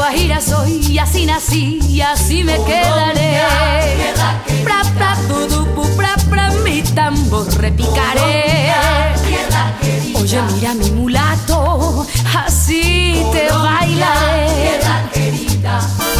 guajira soy y así nací y así me quedaré. Pra, pra, tudupu, pra, pra, mi tambor repicaré. Oye, mira mi mulato, así te bailaré. Tierra querida.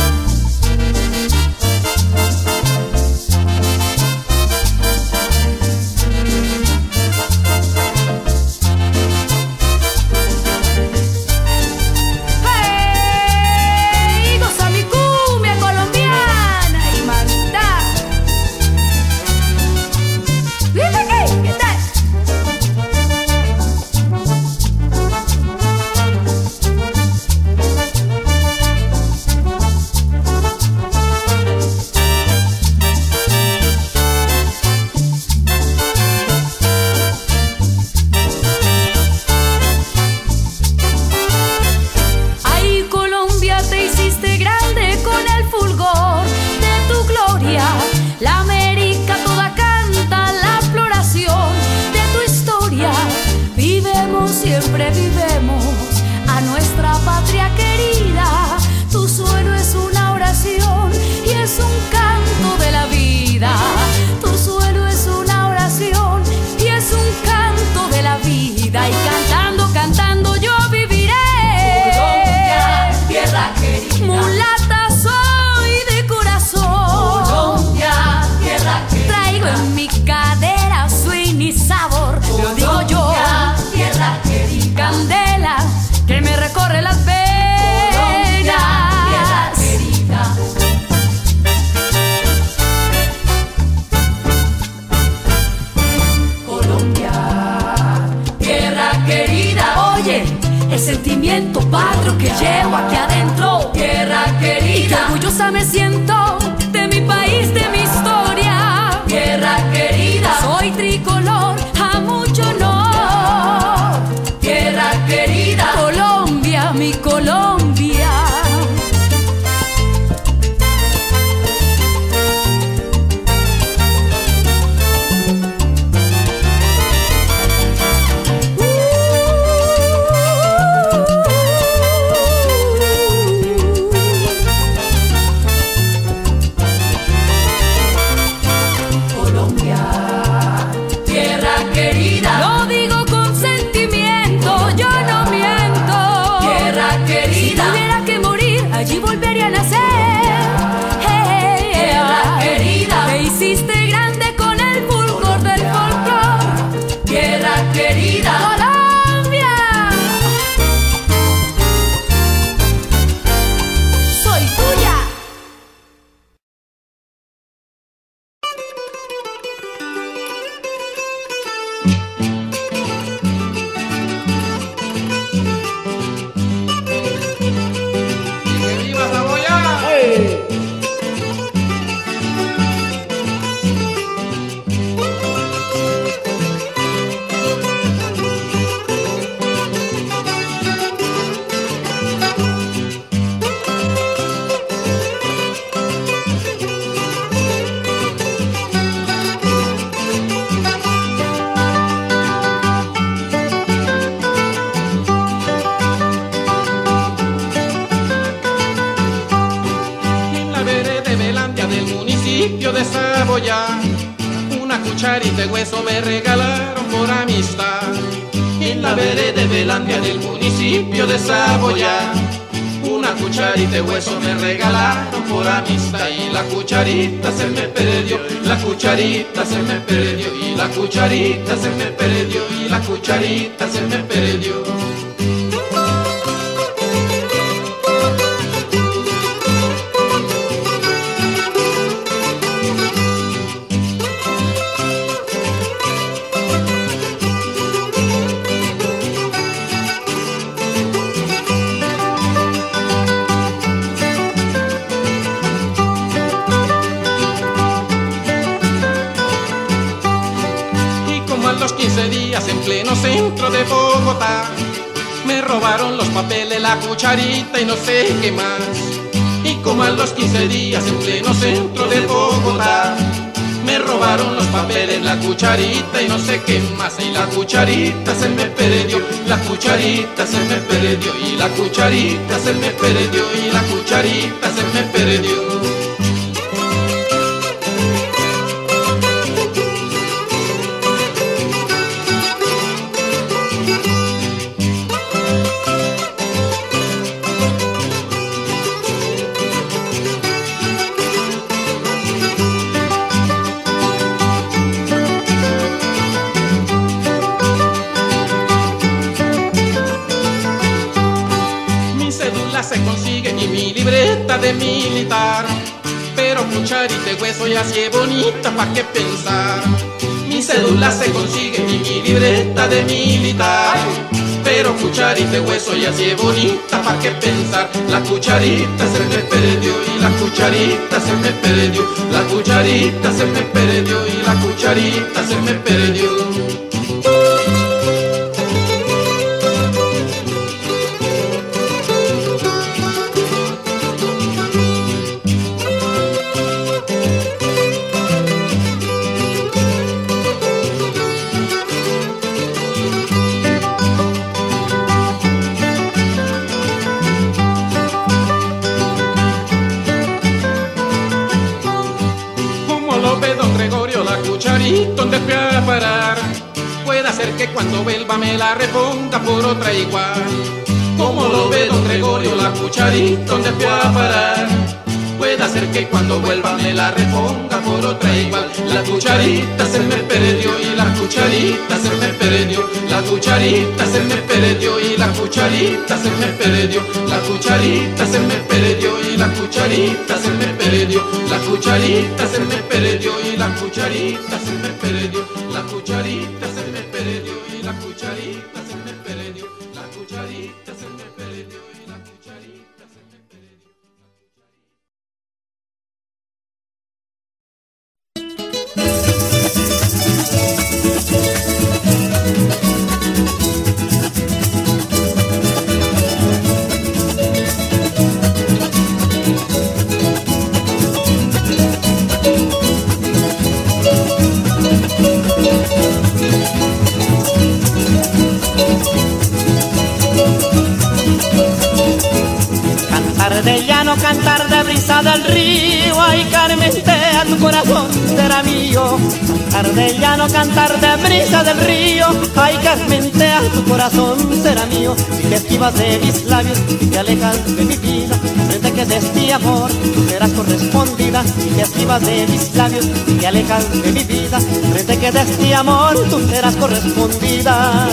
Siempre vivemos a nuestra patria querida. Tu suelo es una oración y es un canto de la vida. Tu suelo es una oración y es un canto de la vida. Y cantando, cantando yo viviré. Colombia, tierra querida. Mulata soy de corazón. Colombia, tierra querida. Traigo en mi cadera swing y sabor. Lo digo yo. Tierra querida. Candela que me recorre las venas. Tierra querida. Colombia, tierra querida. Oye, el sentimiento patrio que llevo aquí adentro. Tierra querida. Y que orgullosa me siento de mi país, de mi historia. Tierra querida. Soy tricolor a mucho honor. Tierra querida. Colombia, mi Colombia. Colombia, tierra querida. Lo digo con sentimiento, yo no miento. Tierra querida. Si tuviera que morir, allí volvería a nacer. Tierra querida. Te hiciste grande con el fulgor del folclor. Tierra querida. Colombia, soy tuya. ¡Que viva Saboya! En la vereda de Belandia del municipio de Saboya, una cucharita de hueso me regalaron por amistad. En la vereda de Belandia del municipio de Saboya, una cucharita de hueso me regalaron por amistad. Y la cucharita se me perdió, la cucharita se me perdió, y la cucharita se me perdió, y la cucharita se me perdió. Y como a los 15 días en pleno centro de Bogotá, me robaron los papeles, la cucharita y no sé qué más. Y como a los 15 días en pleno centro de Bogotá, Me robaron los papeles, la cucharita y no sé qué más. Y la cucharita se me perdió, la cucharita se me perdió. Y la cucharita se me perdió, y la cucharita se me perdió. Se consigue y mi libreta de militar, pero cucharita y hueso ya sí es bonita, ¿pa' qué pensar? Mi cédula se consigue y mi libreta de militar, pero cucharita y hueso ya sí es bonita, ¿pa' qué pensar? La cucharita se me perdió y la cucharita se me perdió, la cucharita se me perdió y la cucharita se me perdió. ¿Dónde fui a parar? Puede ser que cuando vuelva me la reponga por otra igual. ¿Cómo lo ve don Gregorio? La cucharita, ¿dónde fui a parar? Puede ser que cuando vuelva me la reponga por otra igual. La cucharita se me perdió y la cucharita se me perdió. La cucharita se me perdió y la cucharita se me perdió. La cucharita se me perdió y la cucharita se me perdió. La cucharita se me perdió y la cucharita se me perdió. La cucharita se me perdió y la cucharita se me perdió. La cucharita se me perdió y la cucharita se me perdió. Cantar de llano, cantar de brisa del río, ay Carmentea, tu corazón será mío. Cantar de llano, cantar de brisa del río, ay Carmentea, tu corazón será mío. Si te esquivas de mis labios y te alejas de mi vida, frente que de este amor tú serás correspondida. Si te esquivas de mis labios y te alejas de mi vida, frente que de este amor tú serás correspondida.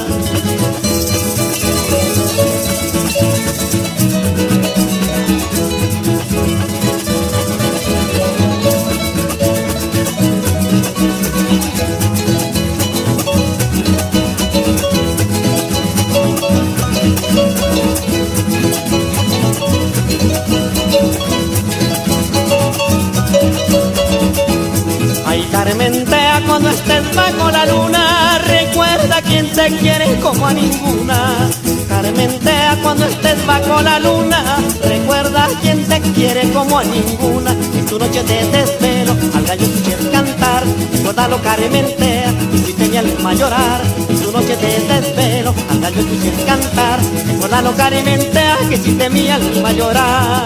Ay Carmentea, cuando estés bajo la luna, recuerda quién te quiere como a ninguna. Carmentea, cuando estés bajo la luna, recuerda quién te quiere como a ninguna. En tu noche de desvelo, al gallo escuches cantar, recuérdalo Carmentea, y si te mi alma llorar. En tu noche de desvelo, al gallo escuches cantar, recuérdalo Carmentea, que si te mi alma llorar.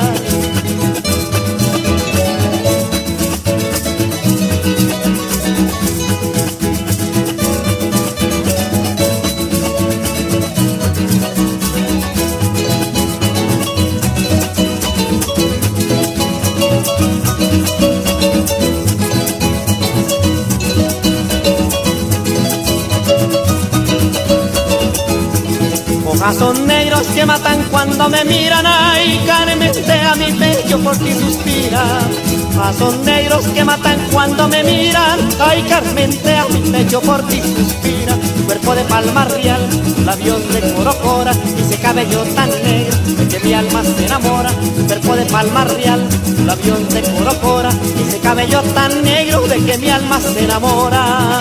Ojos son negros que matan cuando me miran, ay Carmentea, mi pecho por ti suspira. Ojos son negros que matan cuando me miran, ay Carmentea, mi pecho por ti suspira. Tu cuerpo de palma real, labios de corocora, y ese cabello tan negro de que mi alma se enamora. Tu cuerpo de palma real, labios de corocora, y ese cabello tan negro de que mi alma se enamora.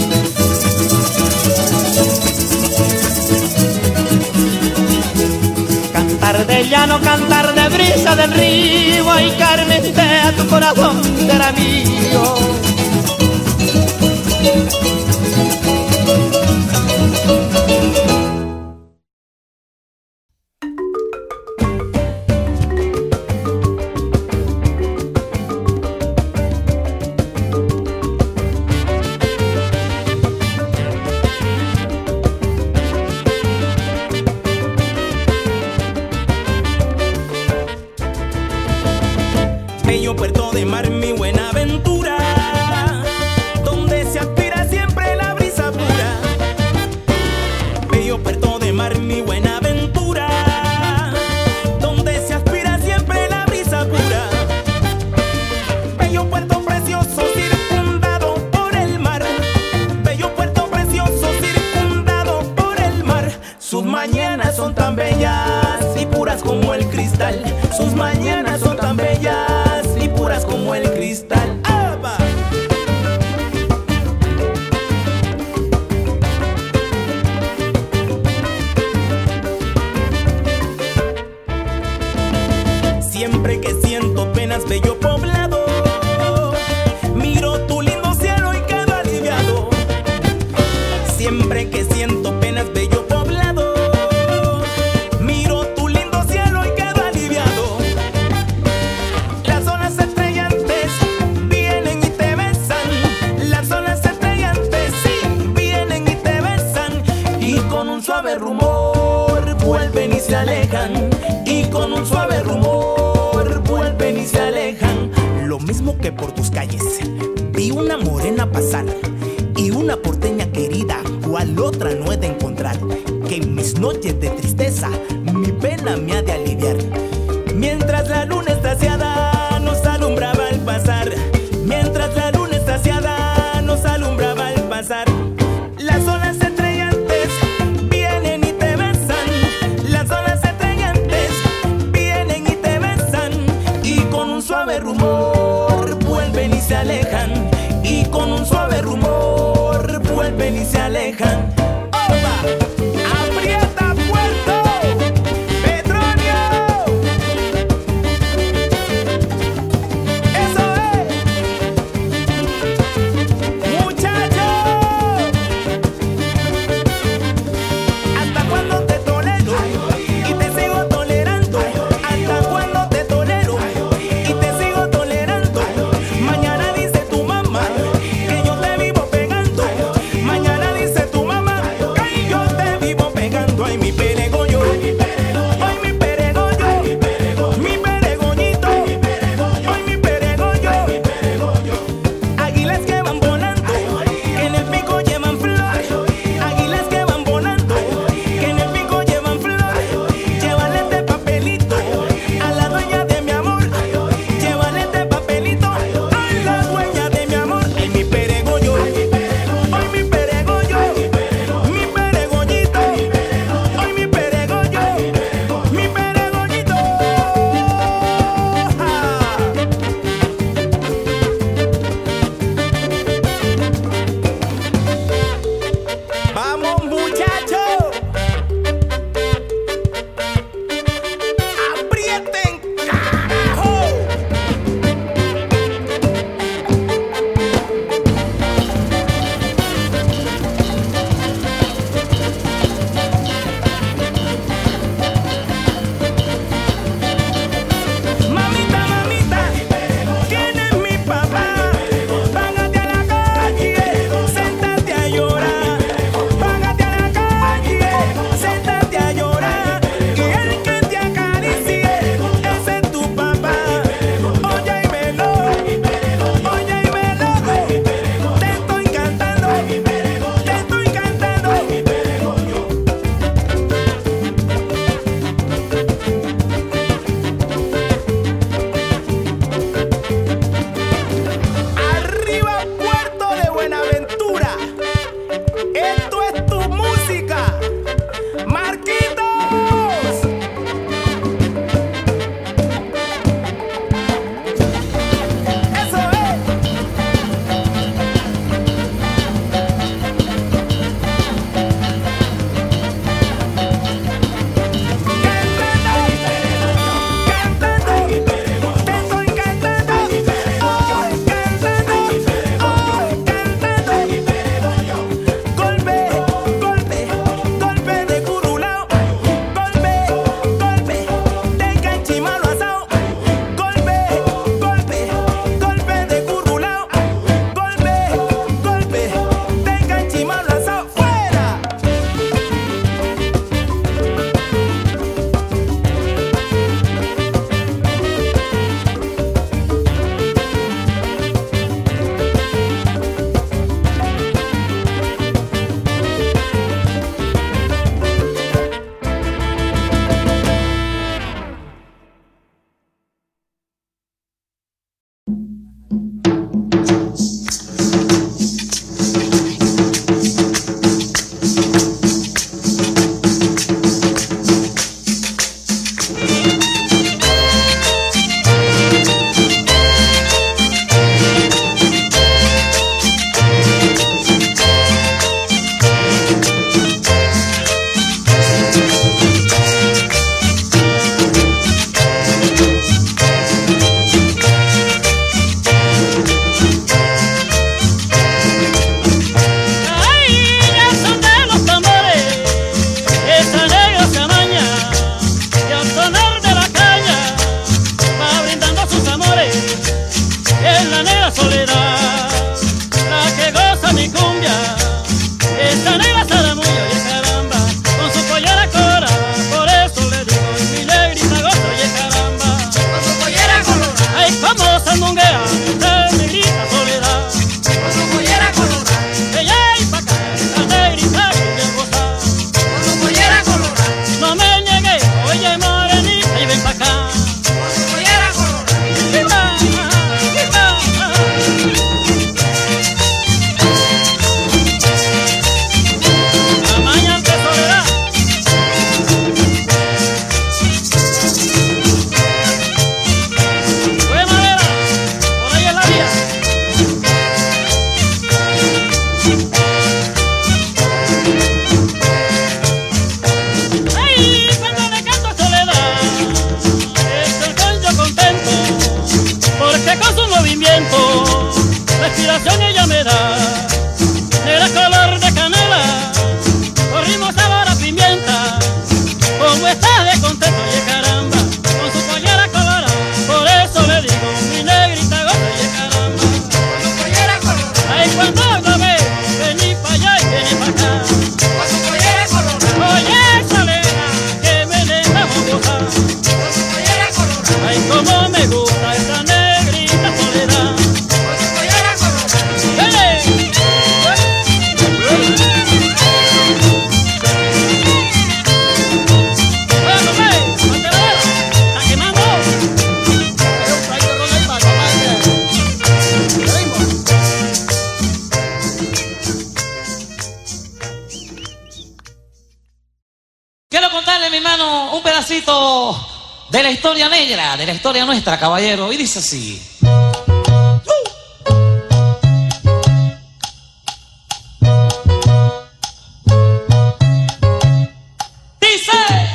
Cantar de llano, cantar de brisa del río, ay Carmentea, tu corazón será mío. Bello puerto de mar, mi Buenaventura, donde se aspira siempre la brisa pura. Bello puerto de mar, mi Buenaventura, donde se aspira siempre la brisa pura. Bello puerto precioso circundado por el mar. Bello puerto precioso circundado por el mar. Sus mañanas son tan bellas y puras como el cristal. Sus mañanas son tan bellas y puras como el cristal. ¡Aba! Siempre que siento penas, bello poblado, miro tu lindo cielo y quedo aliviado. Siempre que siento penas, bello poblado, miro tu lindo cielo y quedo aliviado. Las olas estrellantes vienen y te besan. Las olas estrellantes sí vienen y te besan. Y con un suave rumor vuelven y se alejan. Y con un suave rumor vuelven y se alejan. Lo mismo que por tus calles vi una morena pasar y una porteña querida, cual otra no he de encontrar. Que en mis noches de tristeza mi pena me ha de aliviar. Mientras la luna estaciada nos alumbraba al pasar. Mientras la luna estaciada nos alumbraba al pasar. Las olas estrellantes vienen y te besan. Las olas estrellantes vienen y te besan. Y con un suave rumor vuelven y se alejan. Y con un suave rumor vuelven y se alejan. ¡Opa! ¡Aprieta puerto! ¡Petronio! ¡Eso es! ¡Muchachos! ¿Hasta cuándo te tolero? Y te sigo tolerando. ¿Hasta cuándo te tolero? Y te sigo tolerando. Mañana dice tu mamá que yo te vivo pegando. Mañana dice tu mamá es la negra Soledad, la que goza mi cumbia. Esta negra Zaramuyo y caramba, con su pollera colorada, por eso le digo, mi negrita goza y caramba. Con su pollera colorada, Ay, como sandunguea, esta negrita Soledad, con su pollera colorada, ella y pa' acá, la negrita cumbia goza. con su pollera colorada, No me niegue, oye morenita y ven pa' acá. con su pollera colorada. Amañante Soledad. Fue madera, por ahí es la vía. Ay, cuando le canto a Soledad, es el concho contento, porque con su movimiento, respiración ella me da. Negra color de canela, con ritmo sabor a pimienta, como estás de contento, oye caramba, con su pollera colorada, por eso le digo, mi negrita goza, oye caramba. Con su pollera colorada, Ay, cuando lo veo, vení pa' allá y vení pa' acá. con su pollera colorada, Oye, Soledad, que me dejamos gozar. con su pollera colorada, Ay, como me gusta esta negrita Soledad. con su pollera colorada. ¡Hey! ¡Bueno, pues! ¡Manteladero! ¡Está quemando! Quiero contarle, mi hermano, un pedacito de la historia negra, de la historia nuestra, caballero. Y dice así. Dice.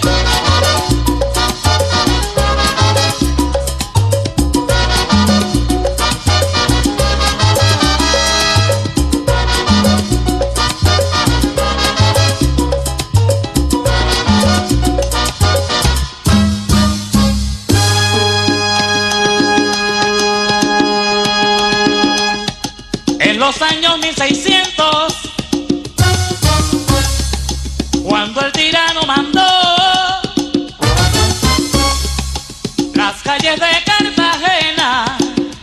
En los años 1600, cuando el tirano mandó las calles de Cartagena,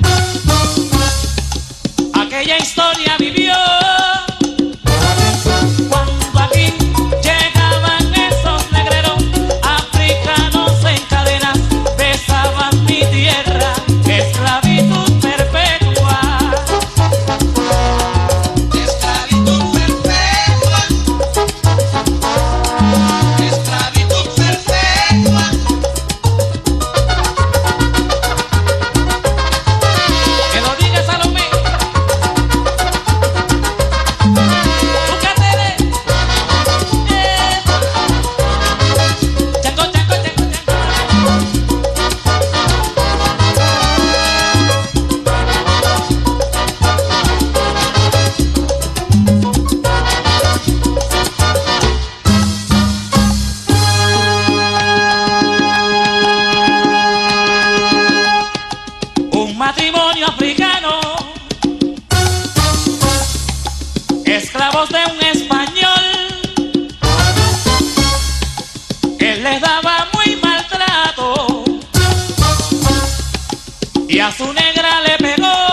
aquella historia vivió. Cuando aquí llegaban esos negreros africanos en cadenas, besaban mi tierra, esclavitud perpetua. Esclavitud perpetua, esclavitud perpetua. Que lo diga Salomé. ¿Tú qué te ves? Chango, chango, chango, chango. Un matrimonio africano, esclavos de un español, él les daba muy maltrato y a su negra le pegó.